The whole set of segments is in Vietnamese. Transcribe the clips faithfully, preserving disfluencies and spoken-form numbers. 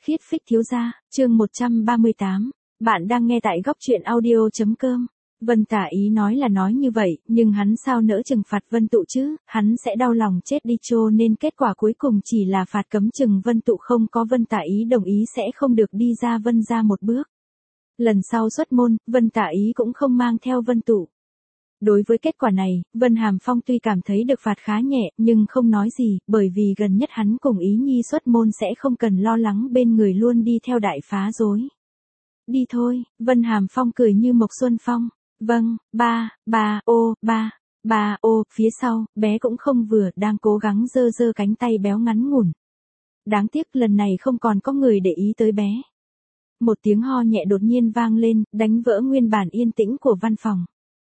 Khiết phích thiếu gia, chương một trăm ba mươi tám. Bạn đang nghe tại góc truyện audio.com. Vân Tả Ý nói là nói như vậy, nhưng hắn sao nỡ trừng phạt Vân Tụ chứ, hắn sẽ đau lòng chết đi, cho nên kết quả cuối cùng chỉ là phạt cấm chừng Vân Tụ, không có Vân Tả Ý đồng ý sẽ không được đi ra Vân gia một bước. Lần sau xuất môn, Vân Tả Ý cũng không mang theo Vân Tụ. Đối với kết quả này, Vân Hàm Phong tuy cảm thấy được phạt khá nhẹ, nhưng không nói gì, bởi vì gần nhất hắn cùng Ý Nhi xuất môn sẽ không cần lo lắng bên người luôn đi theo đại phá rối. Đi thôi, Vân Hàm Phong cười như Mộc Xuân Phong. Vâng, ba, ba, ô, ba, ba, ô, phía sau, bé cũng không vừa, đang cố gắng giơ giơ cánh tay béo ngắn ngủn. Đáng tiếc lần này không còn có người để ý tới bé. Một tiếng ho nhẹ đột nhiên vang lên, đánh vỡ nguyên bản yên tĩnh của văn phòng.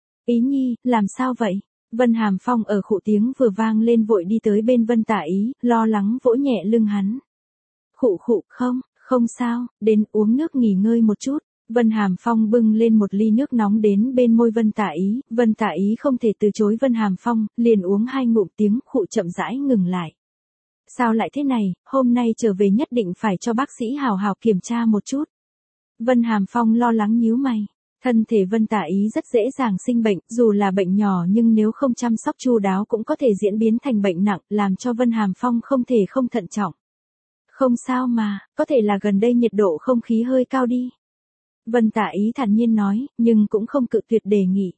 Ý Nhi, làm sao vậy? Vân Hàm Phong ở khụ tiếng vừa vang lên vội đi tới bên Vân Tả Ý, lo lắng vỗ nhẹ lưng hắn. Khụ khụ, không, không sao, đến uống nước nghỉ ngơi một chút. Vân Hàm Phong bưng lên một ly nước nóng đến bên môi Vân Tả Ý, Vân Tả Ý không thể từ chối Vân Hàm Phong, liền uống hai ngụm, tiếng khụ chậm rãi ngừng lại. Sao lại thế này, hôm nay trở về nhất định phải cho bác sĩ hào hào kiểm tra một chút. Vân Hàm Phong lo lắng nhíu mày. Thân thể Vân Tả Ý rất dễ dàng sinh bệnh, dù là bệnh nhỏ nhưng nếu không chăm sóc chu đáo cũng có thể diễn biến thành bệnh nặng, làm cho Vân Hàm Phong không thể không thận trọng. Không sao mà, có thể là gần đây nhiệt độ không khí hơi cao đi. Vân Tả Ý thản nhiên nói, nhưng cũng không cự tuyệt đề nghị.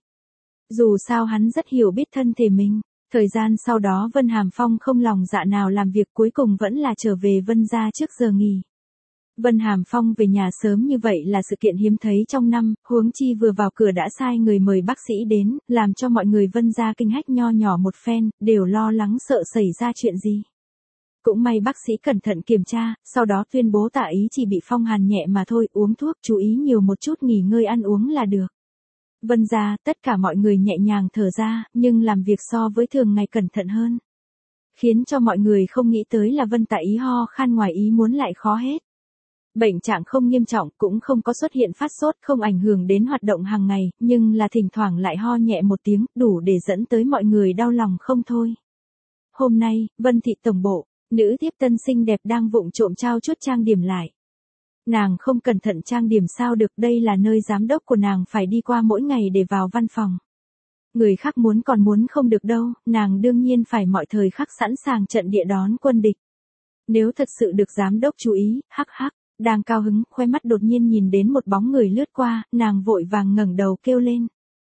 Dù sao hắn rất hiểu biết thân thể mình. Thời gian sau đó Vân Hàm Phong không lòng dạ nào làm việc, cuối cùng vẫn là trở về Vân gia trước giờ nghỉ. Vân Hàm Phong về nhà sớm như vậy là sự kiện hiếm thấy trong năm, huống chi vừa vào cửa đã sai người mời bác sĩ đến, làm cho mọi người Vân gia kinh hách nho nhỏ một phen, đều lo lắng sợ xảy ra chuyện gì. Cũng may bác sĩ cẩn thận kiểm tra, sau đó tuyên bố Tả Ý chỉ bị phong hàn nhẹ mà thôi, uống thuốc chú ý nhiều một chút, nghỉ ngơi ăn uống là được. Vân gia, tất cả mọi người nhẹ nhàng thở ra, nhưng làm việc so với thường ngày cẩn thận hơn. Khiến cho mọi người không nghĩ tới là Vân Tả Ý ho khan ngoài ý muốn lại khó hết. Bệnh trạng không nghiêm trọng, cũng không có xuất hiện phát sốt, không ảnh hưởng đến hoạt động hàng ngày, nhưng là thỉnh thoảng lại ho nhẹ một tiếng, đủ để dẫn tới mọi người đau lòng không thôi. Hôm nay, Vân thị tổng bộ, nữ tiếp tân xinh đẹp đang vụng trộm trao chút trang điểm lại. Nàng không cẩn thận trang điểm sao được, đây là nơi giám đốc của nàng phải đi qua mỗi ngày để vào văn phòng. Người khác muốn còn muốn không được đâu, nàng đương nhiên phải mọi thời khắc sẵn sàng trận địa đón quân địch. Nếu thật sự được giám đốc chú ý, hắc hắc. Đang cao hứng, khoe mắt đột nhiên nhìn đến một bóng người lướt qua, nàng vội vàng ngẩng đầu kêu lên.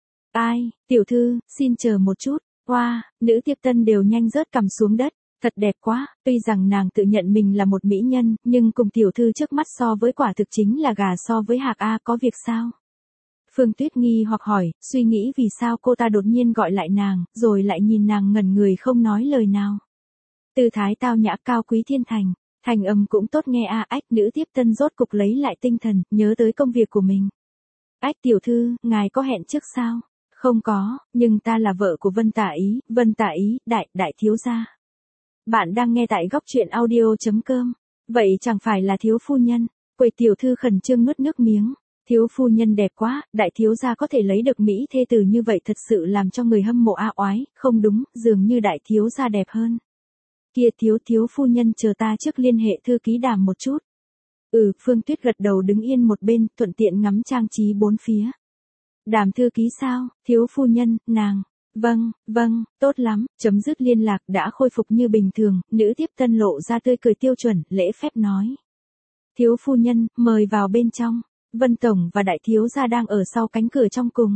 Ai, tiểu thư, xin chờ một chút. Wow, nữ tiếp tân đều nhanh rớt cằm xuống đất, thật đẹp quá, tuy rằng nàng tự nhận mình là một mỹ nhân, nhưng cùng tiểu thư trước mắt so với quả thực chính là gà so với hạc a, có việc sao? Phương Tuyết nghi hoặc hỏi, suy nghĩ vì sao cô ta đột nhiên gọi lại nàng, rồi lại nhìn nàng ngẩn người không nói lời nào. Tư thái tao nhã cao quý thiên thành. Thành âm cũng tốt nghe a. Ách, nữ tiếp tân rốt cục lấy lại tinh thần, nhớ tới công việc của mình. Ách tiểu thư, ngài có hẹn trước sao? Không có, nhưng ta là vợ của Vân Tả Ý, Vân Tả Ý, đại, đại thiếu gia. Bạn đang nghe tại góc truyện audio.com. Vậy chẳng phải là thiếu phu nhân? Quầy tiểu thư khẩn trương nuốt nước miếng. Thiếu phu nhân đẹp quá, đại thiếu gia có thể lấy được mỹ thê tử như vậy thật sự làm cho người hâm mộ a oái, không đúng, dường như đại thiếu gia đẹp hơn. Kia thiếu thiếu phu nhân chờ ta trước liên hệ thư ký Đàm một chút. Ừ, Phương Tuyết gật đầu đứng yên một bên, thuận tiện ngắm trang trí bốn phía. Đàm thư ký sao, thiếu phu nhân, nàng. Vâng, vâng, tốt lắm, chấm dứt liên lạc đã khôi phục như bình thường, nữ tiếp tân lộ ra tươi cười tiêu chuẩn, lễ phép nói. Thiếu phu nhân, mời vào bên trong. Vân Tổng và đại thiếu gia đang ở sau cánh cửa trong cùng.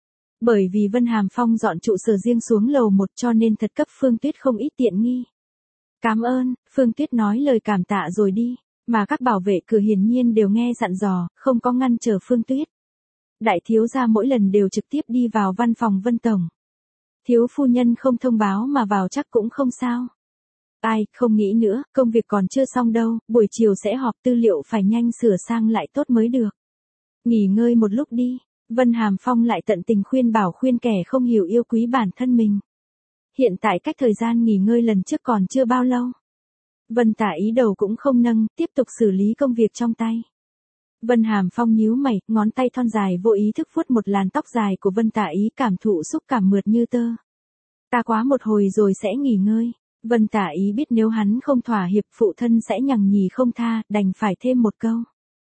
Bởi vì Vân Hàm Phong dọn trụ sở riêng xuống lầu một cho nên thật cấp Phương Tuyết không ít tiện nghi. Cảm ơn, Phương Tuyết nói lời cảm tạ rồi đi, mà các bảo vệ cửa hiển nhiên đều nghe dặn dò, không có ngăn trở Phương Tuyết. Đại thiếu gia mỗi lần đều trực tiếp đi vào văn phòng Vân Tổng. Thiếu phu nhân không thông báo mà vào chắc cũng không sao. Ai, không nghĩ nữa, công việc còn chưa xong đâu, buổi chiều sẽ họp, tư liệu phải nhanh sửa sang lại tốt mới được. Nghỉ ngơi một lúc đi, Vân Hàm Phong lại tận tình khuyên bảo khuyên kẻ không hiểu yêu quý bản thân mình. Hiện tại cách thời gian nghỉ ngơi lần trước còn chưa bao lâu. Vân Tả Ý đầu cũng không nâng, tiếp tục xử lý công việc trong tay. Vân Hàm Phong nhíu mày, ngón tay thon dài vô ý thức vuốt một làn tóc dài của Vân Tả Ý, cảm thụ xúc cảm mượt như tơ. Ta quá một hồi rồi sẽ nghỉ ngơi. Vân Tả Ý biết nếu hắn không thỏa hiệp phụ thân sẽ nhằng nhì không tha, đành phải thêm một câu.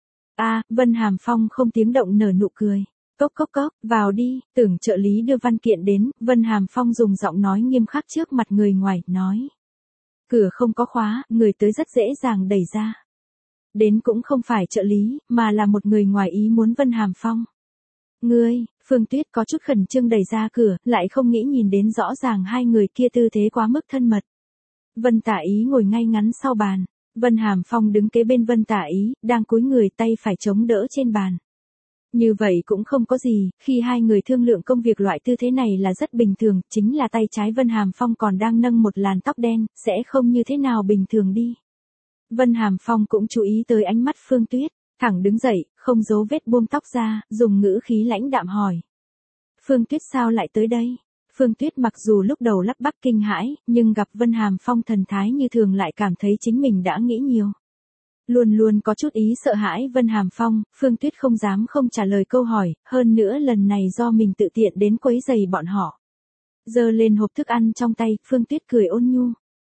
A, Vân Hàm Phong không tiếng động nở nụ cười. Cốc cốc cốc, vào đi, tưởng trợ lý đưa văn kiện đến, Vân Hàm Phong dùng giọng nói nghiêm khắc trước mặt người ngoài, nói. Cửa không có khóa, người tới rất dễ dàng đẩy ra. Đến cũng không phải trợ lý, mà là một người ngoài ý muốn Vân Hàm Phong. Ngươi, Phương Tuyết có chút khẩn trương đẩy ra cửa, lại không nghĩ nhìn đến rõ ràng hai người kia tư thế quá mức thân mật. Vân Tả Ý ngồi ngay ngắn sau bàn. Vân Hàm Phong đứng kế bên Vân Tả Ý, đang cúi người tay phải chống đỡ trên bàn. Như vậy cũng không có gì, khi hai người thương lượng công việc loại tư thế này là rất bình thường, chính là tay trái Vân Hàm Phong còn đang nâng một làn tóc đen, sẽ không như thế nào bình thường đi. Vân Hàm Phong cũng chú ý tới ánh mắt Phương Tuyết, thẳng đứng dậy, không giấu vết buông tóc ra, dùng ngữ khí lãnh đạm hỏi. Phương Tuyết sao lại tới đây? Phương Tuyết mặc dù lúc đầu lắp bắp kinh hãi, nhưng gặp Vân Hàm Phong thần thái như thường lại cảm thấy chính mình đã nghĩ nhiều. Luôn luôn có chút ý sợ hãi Vân Hàm Phong, Phương Tuyết không dám không trả lời câu hỏi, hơn nữa lần này do mình tự tiện đến quấy giày bọn họ. Giơ lên hộp thức ăn trong tay, Phương Tuyết cười ôn nhu.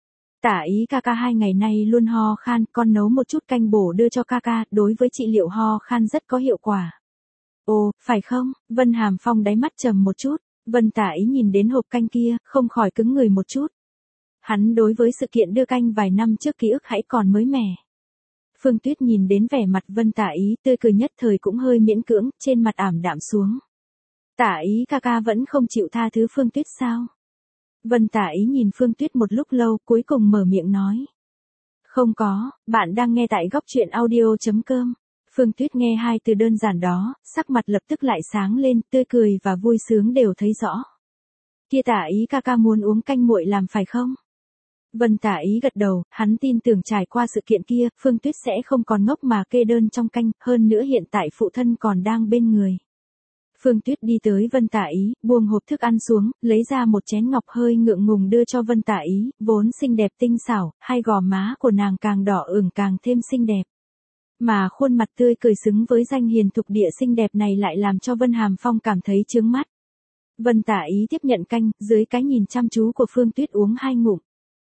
Tả Ý ca ca hai ngày nay luôn ho khan, con nấu một chút canh bổ đưa cho ca ca, đối với trị liệu ho khan rất có hiệu quả. Ồ, phải không? Vân Hàm Phong đáy mắt trầm một chút, Vân Tả Ý nhìn đến hộp canh kia, không khỏi cứng người một chút. Hắn đối với sự kiện đưa canh vài năm trước ký ức hãy còn mới mẻ. Phương Tuyết nhìn đến vẻ mặt Vân Tả Ý tươi cười nhất thời cũng hơi miễn cưỡng, trên mặt ảm đạm xuống. Tả Ý ca ca vẫn không chịu tha thứ Phương Tuyết sao? Vân Tả Ý nhìn Phương Tuyết một lúc lâu, cuối cùng mở miệng nói. Không có, bạn đang nghe tại góc truyện audio.com. Phương Tuyết nghe hai từ đơn giản đó, sắc mặt lập tức lại sáng lên, tươi cười và vui sướng đều thấy rõ. Kia Tả Ý ca ca muốn uống canh muội làm phải không? Vân Tả Ý gật đầu, hắn tin tưởng trải qua sự kiện kia, Phương Tuyết sẽ không còn ngốc mà kê đơn trong canh, hơn nữa hiện tại phụ thân còn đang bên người. Phương Tuyết đi tới Vân Tả Ý, buông hộp thức ăn xuống, lấy ra một chén ngọc hơi ngượng ngùng đưa cho Vân Tả Ý, vốn xinh đẹp tinh xảo, hai gò má của nàng càng đỏ ửng càng thêm xinh đẹp. Mà khuôn mặt tươi cười xứng với danh hiền thục địa xinh đẹp này lại làm cho Vân Hàm Phong cảm thấy chướng mắt. Vân Tả Ý tiếp nhận canh, dưới cái nhìn chăm chú của Phương Tuyết uống hai ngụm.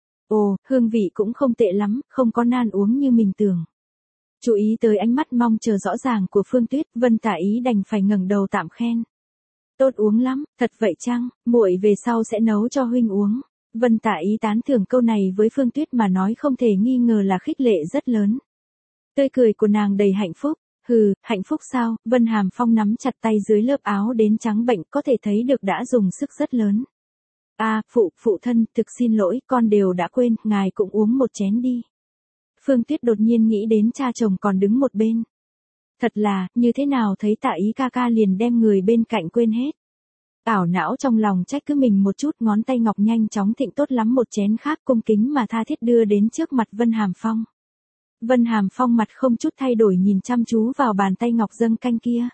Ồ, hương vị cũng không tệ lắm, không có nan uống như mình tưởng. Chú ý tới ánh mắt mong chờ rõ ràng của Phương Tuyết, Vân Tả Ý đành phải ngẩng đầu tạm khen. Tốt uống lắm, thật vậy chăng, muội về sau sẽ nấu cho huynh uống. Vân Tả Ý tán thưởng câu này với Phương Tuyết mà nói không thể nghi ngờ là khích lệ rất lớn. Tươi cười của nàng đầy hạnh phúc, hừ, hạnh phúc sao, Vân Hàm Phong nắm chặt tay dưới lớp áo đến trắng bệnh có thể thấy được đã dùng sức rất lớn. À, phụ, phụ thân, thực xin lỗi, con đều đã quên, ngài cũng uống một chén đi. Phương Tuyết đột nhiên nghĩ đến cha chồng còn đứng một bên. Thật là, như thế nào thấy Tả Ý ca ca liền đem người bên cạnh quên hết. Ảo não trong lòng trách cứ mình một chút, ngón tay ngọc nhanh chóng thịnh tốt lắm một chén khác cung kính mà tha thiết đưa đến trước mặt Vân Hàm Phong. Vân Hàm Phong mặt không chút thay đổi nhìn chăm chú vào bàn tay ngọc dâng canh kia.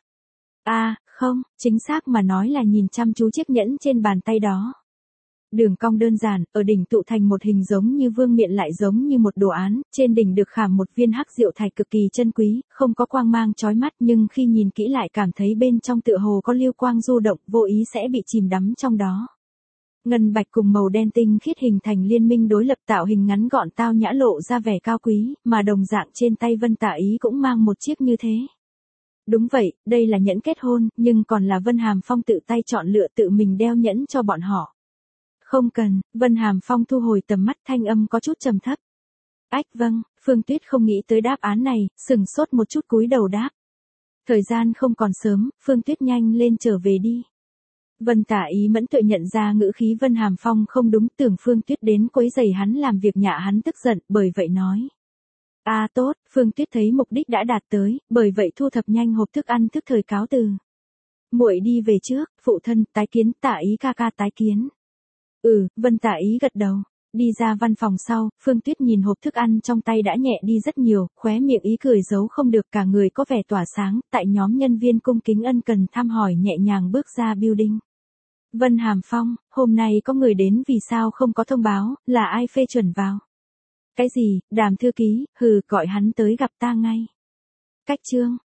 À, không, chính xác mà nói là nhìn chăm chú chiếc nhẫn trên bàn tay đó. Đường cong đơn giản, ở đỉnh tụ thành một hình giống như vương miện lại giống như một đồ án, trên đỉnh được khảm một viên hắc diệu thạch cực kỳ chân quý, không có quang mang chói mắt nhưng khi nhìn kỹ lại cảm thấy bên trong tựa hồ có lưu quang du động, vô ý sẽ bị chìm đắm trong đó. Ngân bạch cùng màu đen tinh khiết hình thành liên minh đối lập tạo hình ngắn gọn tao nhã lộ ra vẻ cao quý, mà đồng dạng trên tay Vân Tả Ý cũng mang một chiếc như thế. Đúng vậy, đây là nhẫn kết hôn, nhưng còn là Vân Hàm Phong tự tay chọn lựa tự mình đeo nhẫn cho bọn họ. Không cần, Vân Hàm Phong thu hồi tầm mắt thanh âm có chút trầm thấp. Ách vâng, Phương Tuyết không nghĩ tới đáp án này, sừng sốt một chút cúi đầu đáp. Thời gian không còn sớm, Phương Tuyết nhanh lên trở về đi. Vân Tả Ý mẫn tuệ nhận ra ngữ khí Vân Hàm Phong không đúng, tưởng Phương Tuyết đến quấy rầy hắn làm việc nhạ hắn tức giận, bởi vậy nói. À tốt, Phương Tuyết thấy mục đích đã đạt tới, bởi vậy thu thập nhanh hộp thức ăn thức thời cáo từ. Muội đi về trước, phụ thân, tái kiến, Tả Ý ca ca tái kiến. Ừ, Vân Tả Ý gật đầu. Đi ra văn phòng sau, Phương Tuyết nhìn hộp thức ăn trong tay đã nhẹ đi rất nhiều, khóe miệng ý cười giấu không được, cả người có vẻ tỏa sáng, tại nhóm nhân viên cung kính ân cần thăm hỏi nhẹ nhàng bước ra building. Vân Hàm Phong, hôm nay có người đến vì sao không có thông báo, là ai phê chuẩn vào? Cái gì, Đàm thư ký, hừ, gọi hắn tới gặp ta ngay. Cách chương.